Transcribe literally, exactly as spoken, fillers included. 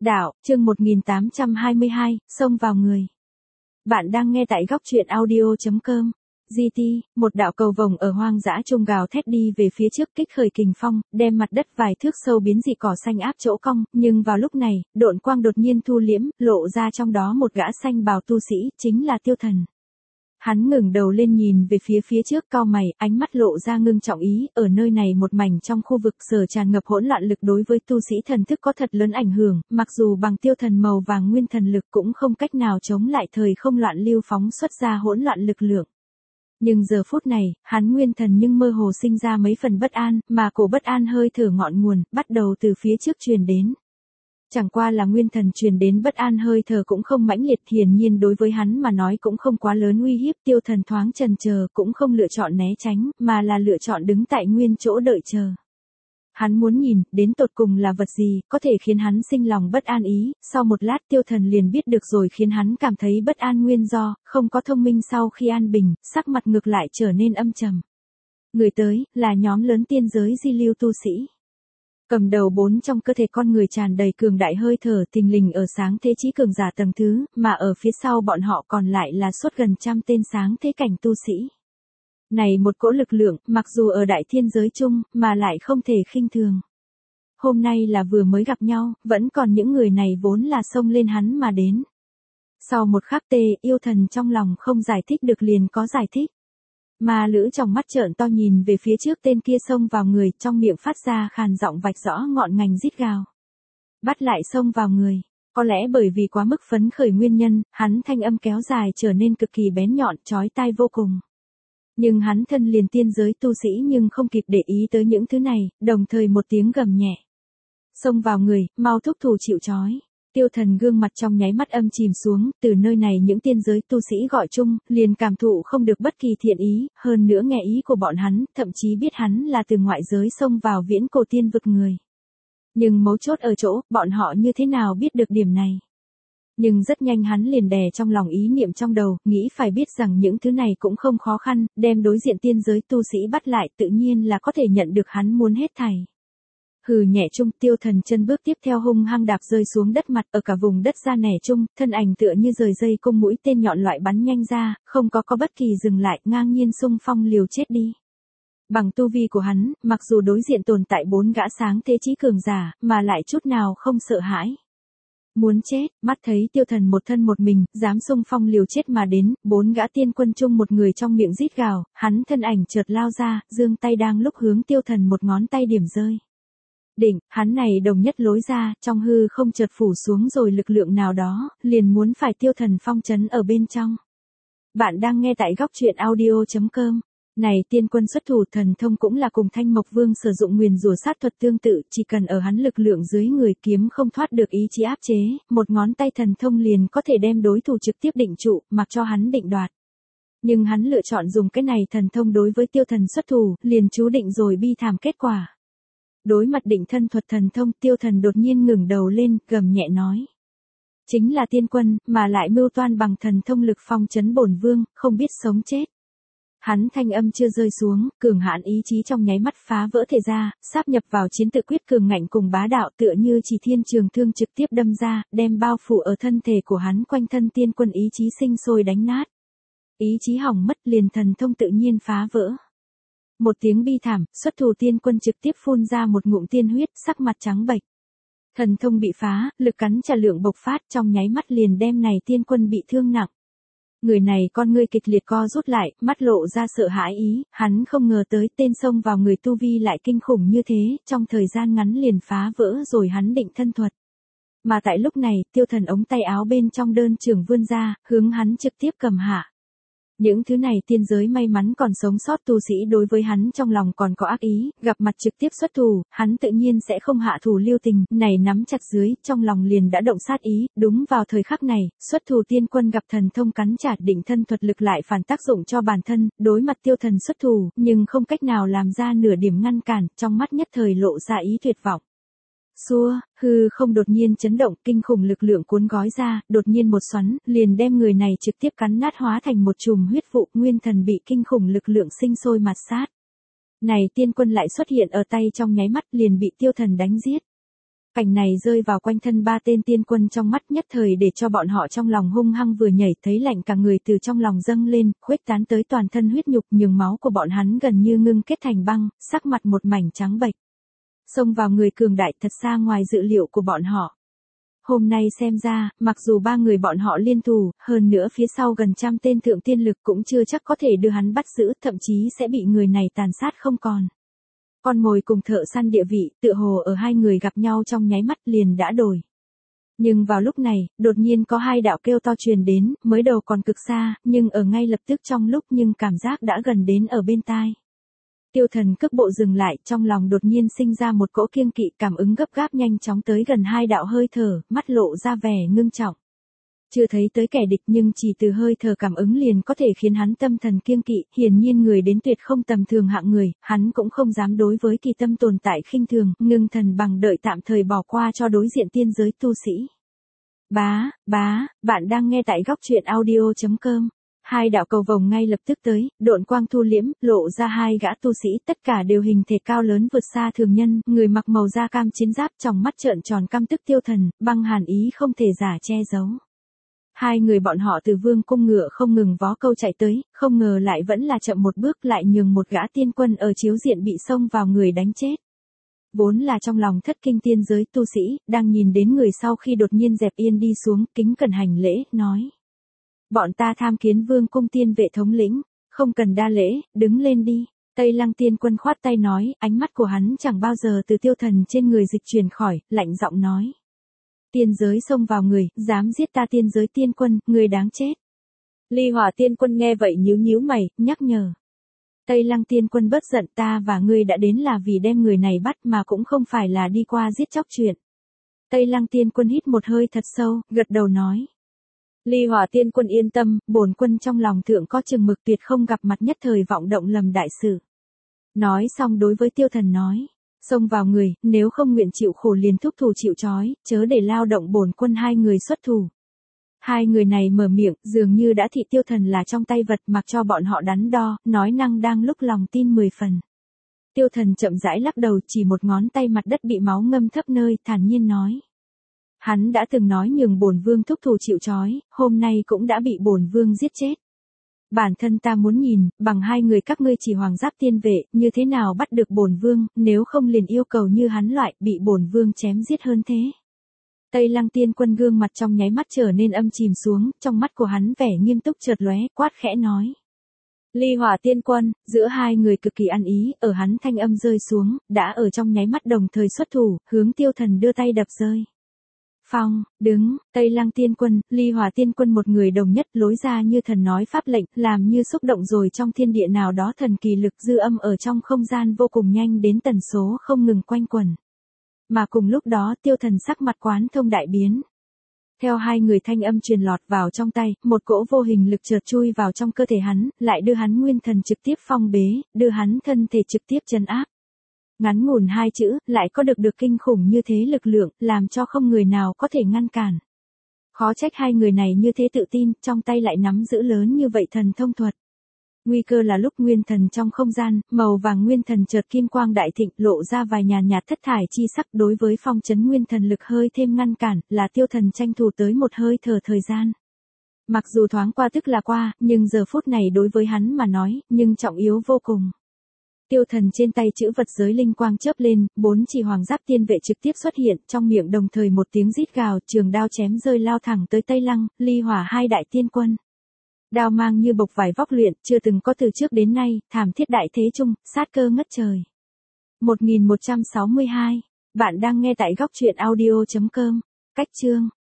Đạo, chương một nghìn tám trăm hai mươi hai, xông vào người. Bạn đang nghe tại góc truyện audio.com. giê tê, một đạo cầu vồng ở hoang dã trung gào thét đi về phía trước kích khởi kình phong, đem mặt đất vài thước sâu biến dị cỏ xanh áp chỗ cong, nhưng vào lúc này, độn quang đột nhiên thu liễm, lộ ra trong đó một gã xanh bào tu sĩ, chính là Tiêu Thần. Hắn ngẩng đầu lên nhìn về phía phía trước cau mày, ánh mắt lộ ra ngưng trọng ý, ở nơi này một mảnh trong khu vực sở tràn ngập hỗn loạn lực đối với tu sĩ thần thức có thật lớn ảnh hưởng, mặc dù bằng Tiêu Thần màu vàng nguyên thần lực cũng không cách nào chống lại thời không loạn lưu phóng xuất ra hỗn loạn lực lượng. Nhưng giờ phút này, hắn nguyên thần nhưng mơ hồ sinh ra mấy phần bất an, mà cổ bất an hơi thở ngọn nguồn, bắt đầu từ phía trước truyền đến. Chẳng qua là nguyên thần truyền đến bất an hơi thở cũng không mãnh liệt, hiển nhiên đối với hắn mà nói cũng không quá lớn uy hiếp. Tiêu Thần thoáng chần chờ, cũng không lựa chọn né tránh, mà là lựa chọn đứng tại nguyên chỗ đợi chờ. Hắn muốn nhìn, đến tột cùng là vật gì, có thể khiến hắn sinh lòng bất an ý, sau một lát Tiêu Thần liền biết được rồi khiến hắn cảm thấy bất an nguyên do, không có thông minh sau khi an bình, sắc mặt ngược lại trở nên âm trầm. Người tới, là nhóm lớn tiên giới di lưu tu sĩ. Cầm đầu bốn trong cơ thể con người tràn đầy cường đại hơi thở thình lình ở sáng thế chí cường giả tầng thứ, mà ở phía sau bọn họ còn lại là suốt gần trăm tên sáng thế cảnh tu sĩ. Này một cỗ lực lượng, mặc dù ở đại thiên giới chung, mà lại không thể khinh thường. Hôm nay là vừa mới gặp nhau, vẫn còn những người này vốn là xông lên hắn mà đến. Sau một khắc tê, yêu thần trong lòng không giải thích được liền có giải thích. Mà lữ trong mắt trợn to nhìn về phía trước tên kia xông vào người, trong miệng phát ra khàn giọng vạch rõ ngọn ngành rít gào. Bắt lại xông vào người. Có lẽ bởi vì quá mức phấn khởi nguyên nhân, hắn thanh âm kéo dài trở nên cực kỳ bén nhọn, chói tai vô cùng. Nhưng hắn thân liền tiên giới tu sĩ nhưng không kịp để ý tới những thứ này, đồng thời một tiếng gầm nhẹ. Xông vào người, mau thúc thủ chịu trói. Tiêu Thần gương mặt trong nháy mắt âm chìm xuống, từ nơi này những tiên giới tu sĩ gọi chung, liền cảm thụ không được bất kỳ thiện ý, hơn nữa nghe ý của bọn hắn, thậm chí biết hắn là từ ngoại giới xông vào viễn cổ tiên vực người. Nhưng mấu chốt ở chỗ, bọn họ như thế nào biết được điểm này? Nhưng rất nhanh hắn liền đè trong lòng ý niệm trong đầu, nghĩ phải biết rằng những thứ này cũng không khó khăn, đem đối diện tiên giới tu sĩ bắt lại tự nhiên là có thể nhận được hắn muốn hết thảy. Hừ nhẹ chung, Tiêu Thần chân bước tiếp theo hung hăng đạp rơi xuống đất mặt, ở cả vùng đất ra nẻ chung, thân ảnh tựa như rời dây cung mũi tên nhọn loại bắn nhanh ra, không có có bất kỳ dừng lại, ngang nhiên xung phong liều chết đi. Bằng tu vi của hắn, mặc dù đối diện tồn tại bốn gã sáng thế chí cường giả, mà lại chút nào không sợ hãi. Muốn chết, mắt thấy Tiêu Thần một thân một mình, dám xung phong liều chết mà đến, bốn gã tiên quân chung một người trong miệng rít gào, hắn thân ảnh chợt lao ra, giương tay đang lúc hướng Tiêu Thần một ngón tay điểm rơi. Đỉnh, hắn này đồng nhất lối ra, trong hư không chợt phủ xuống rồi lực lượng nào đó, liền muốn phải Tiêu Thần phong trấn ở bên trong. Bạn đang nghe tại góc truyện audio.com. Này tiên quân xuất thủ thần thông cũng là cùng Thanh Mộc Vương sử dụng nguyền rủa sát thuật tương tự, chỉ cần ở hắn lực lượng dưới người kiếm không thoát được ý chí áp chế, một ngón tay thần thông liền có thể đem đối thủ trực tiếp định trụ, mặc cho hắn định đoạt. Nhưng hắn lựa chọn dùng cái này thần thông đối với Tiêu Thần xuất thủ, liền chú định rồi bi thảm kết quả. Đối mặt định thân thuật thần thông, Tiêu Thần đột nhiên ngẩng đầu lên, gầm nhẹ nói. Chính là tiên quân, mà lại mưu toan bằng thần thông lực phong trấn bổn vương, không biết sống chết. Hắn thanh âm chưa rơi xuống, cường hãn ý chí trong nháy mắt phá vỡ thể ra, sáp nhập vào chiến tự quyết cường ngạnh cùng bá đạo tựa như chỉ thiên trường thương trực tiếp đâm ra, đem bao phủ ở thân thể của hắn quanh thân tiên quân ý chí sinh sôi đánh nát. Ý chí hỏng mất liền thần thông tự nhiên phá vỡ. Một tiếng bi thảm, xuất thủ tiên quân trực tiếp phun ra một ngụm tiên huyết, sắc mặt trắng bệch. Thần thông bị phá, lực cắn trả lượng bộc phát trong nháy mắt liền đem này tiên quân bị thương nặng. Người này con ngươi kịch liệt co rút lại, mắt lộ ra sợ hãi ý, hắn không ngờ tới tên xông vào người tu vi lại kinh khủng như thế, trong thời gian ngắn liền phá vỡ rồi hắn định thân thuật. Mà tại lúc này, Tiêu Thần ống tay áo bên trong đơn trường vươn ra, hướng hắn trực tiếp cầm hạ. Những thứ này tiên giới may mắn còn sống sót tu sĩ đối với hắn trong lòng còn có ác ý, gặp mặt trực tiếp xuất thủ, hắn tự nhiên sẽ không hạ thủ lưu tình, này nắm chặt dưới, trong lòng liền đã động sát ý, đúng vào thời khắc này, xuất thủ tiên quân gặp thần thông cắn trả định thân thuật lực lại phản tác dụng cho bản thân, đối mặt Tiêu Thần xuất thủ, nhưng không cách nào làm ra nửa điểm ngăn cản, trong mắt nhất thời lộ ra ý tuyệt vọng. Xua, hư không đột nhiên chấn động, kinh khủng lực lượng cuốn gói ra, đột nhiên một xoắn, liền đem người này trực tiếp cắn nát hóa thành một chùm huyết vụ, nguyên thần bị kinh khủng lực lượng sinh sôi mạt sát. Này tiên quân lại xuất hiện ở tay trong nháy mắt liền bị Tiêu Thần đánh giết. Cảnh này rơi vào quanh thân ba tên tiên quân trong mắt nhất thời để cho bọn họ trong lòng hung hăng vừa nhảy thấy lạnh cả người từ trong lòng dâng lên, khuếch tán tới toàn thân huyết nhục nhường máu của bọn hắn gần như ngưng kết thành băng, sắc mặt một mảnh trắng bệch. Xông vào người cường đại thật xa ngoài dự liệu của bọn họ. Hôm nay xem ra, mặc dù ba người bọn họ liên thủ, hơn nữa phía sau gần trăm tên thượng tiên lực cũng chưa chắc có thể đưa hắn bắt giữ, thậm chí sẽ bị người này tàn sát không còn. Con mồi cùng thợ săn địa vị, tựa hồ ở hai người gặp nhau trong nháy mắt liền đã đổi. Nhưng vào lúc này, đột nhiên có hai đạo kêu to truyền đến, mới đầu còn cực xa, nhưng ở ngay lập tức trong lúc nhưng cảm giác đã gần đến ở bên tai. Tiêu Thần cước bộ dừng lại, trong lòng đột nhiên sinh ra một cỗ kiêng kỵ, cảm ứng gấp gáp nhanh chóng tới gần hai đạo hơi thở, mắt lộ ra vẻ ngưng trọng. Chưa thấy tới kẻ địch nhưng chỉ từ hơi thở cảm ứng liền có thể khiến hắn tâm thần kiêng kỵ, hiển nhiên người đến tuyệt không tầm thường hạng người, hắn cũng không dám đối với kỳ tâm tồn tại khinh thường, ngưng thần bằng đợi tạm thời bỏ qua cho đối diện tiên giới tu sĩ. Bá, bá, bạn đang nghe tại góc truyện audio chấm com. Hai đạo cầu vồng ngay lập tức tới, độn quang thu liễm, lộ ra hai gã tu sĩ, tất cả đều hình thể cao lớn vượt xa thường nhân, người mặc màu da cam chiến giáp, trong mắt trợn tròn căm tức Tiêu Thần, băng hàn ý không thể giả che giấu. Hai người bọn họ từ vương cung ngựa không ngừng vó câu chạy tới, không ngờ lại vẫn là chậm một bước lại nhường một gã tiên quân ở chiếu diện bị xông vào người đánh chết. Vốn là trong lòng thất kinh tiên giới tu sĩ, đang nhìn đến người sau khi đột nhiên dẹp yên đi xuống, kính cẩn hành lễ, nói. Bọn ta tham kiến vương cung tiên vệ thống lĩnh, không cần đa lễ, đứng lên đi. Tây Lăng tiên quân khoát tay nói, ánh mắt của hắn chẳng bao giờ từ Tiêu Thần trên người dịch chuyển khỏi, lạnh giọng nói. Tiên giới xông vào người, dám giết ta tiên giới tiên quân, người đáng chết. Ly Hỏa tiên quân nghe vậy nhíu nhíu mày, nhắc nhở. Tây Lăng tiên quân bớt giận, ta và ngươi đã đến là vì đem người này bắt mà cũng không phải là đi qua giết chóc chuyện. Tây Lăng tiên quân hít một hơi thật sâu, gật đầu nói. Ly Hỏa tiên quân yên tâm, bổn quân trong lòng thượng có chừng mực, tuyệt không gặp mặt nhất thời vọng động lầm đại sự. Nói xong đối với Tiêu Thần nói. Xông vào người, nếu không nguyện chịu khổ liền thúc thủ chịu trói, chớ để lao động bổn quân hai người xuất thủ. Hai người này mở miệng, dường như đã thị Tiêu Thần là trong tay vật, mặc cho bọn họ đắn đo, nói năng đang lúc lòng tin mười phần. Tiêu Thần chậm rãi lắc đầu, chỉ một ngón tay mặt đất bị máu ngâm thấp nơi, thản nhiên nói. Hắn đã từng nói nhường bổn vương thúc thủ chịu trói, hôm nay cũng đã bị bổn vương giết chết. Bản thân ta muốn nhìn, bằng hai người các ngươi chỉ hoàng giáp tiên vệ, như thế nào bắt được bổn vương, nếu không liền yêu cầu như hắn loại, bị bổn vương chém giết hơn thế. Tây Lăng tiên quân gương mặt trong nháy mắt trở nên âm chìm xuống, trong mắt của hắn vẻ nghiêm túc chợt lóe, quát khẽ nói. Ly Hỏa tiên quân, giữa hai người cực kỳ ăn ý, ở hắn thanh âm rơi xuống, đã ở trong nháy mắt đồng thời xuất thủ, hướng Tiêu Thần đưa tay đập rơi. Phong, đứng, Tây Lăng tiên quân, Ly Hỏa tiên quân một người đồng nhất lối ra như thần nói pháp lệnh, làm như xúc động rồi trong thiên địa nào đó thần kỳ lực dư âm ở trong không gian vô cùng nhanh đến tần số không ngừng quanh quẩn. Mà cùng lúc đó Tiêu Thần sắc mặt quán thông đại biến. Theo hai người thanh âm truyền lọt vào trong tay, một cỗ vô hình lực chợt chui vào trong cơ thể hắn, lại đưa hắn nguyên thần trực tiếp phong bế, đưa hắn thân thể trực tiếp trấn áp. Ngắn ngủn hai chữ, lại có được được kinh khủng như thế lực lượng, làm cho không người nào có thể ngăn cản. Khó trách hai người này như thế tự tin, trong tay lại nắm giữ lớn như vậy thần thông thuật. Nguy cơ là lúc nguyên thần trong không gian, màu vàng nguyên thần chợt kim quang đại thịnh, lộ ra vài nhàn nhạt thất thải chi sắc, đối với phong trấn nguyên thần lực hơi thêm ngăn cản, là Tiêu Thần tranh thủ tới một hơi thở thời gian. Mặc dù thoáng qua tức là qua, nhưng giờ phút này đối với hắn mà nói, nhưng trọng yếu vô cùng. Tiêu Thần trên tay chữ vật giới linh quang chớp lên, bốn chỉ hoàng giáp tiên vệ trực tiếp xuất hiện, trong miệng đồng thời một tiếng rít gào, trường đao chém rơi lao thẳng tới Tây Lăng, Ly Hỏa hai đại tiên quân. Đao mang như bộc vải vóc luyện, chưa từng có từ trước đến nay, thảm thiết đại thế chung, sát cơ ngất trời. một nghìn một trăm sáu mươi hai, bạn đang nghe tại góc truyện audio chấm com, cách chương.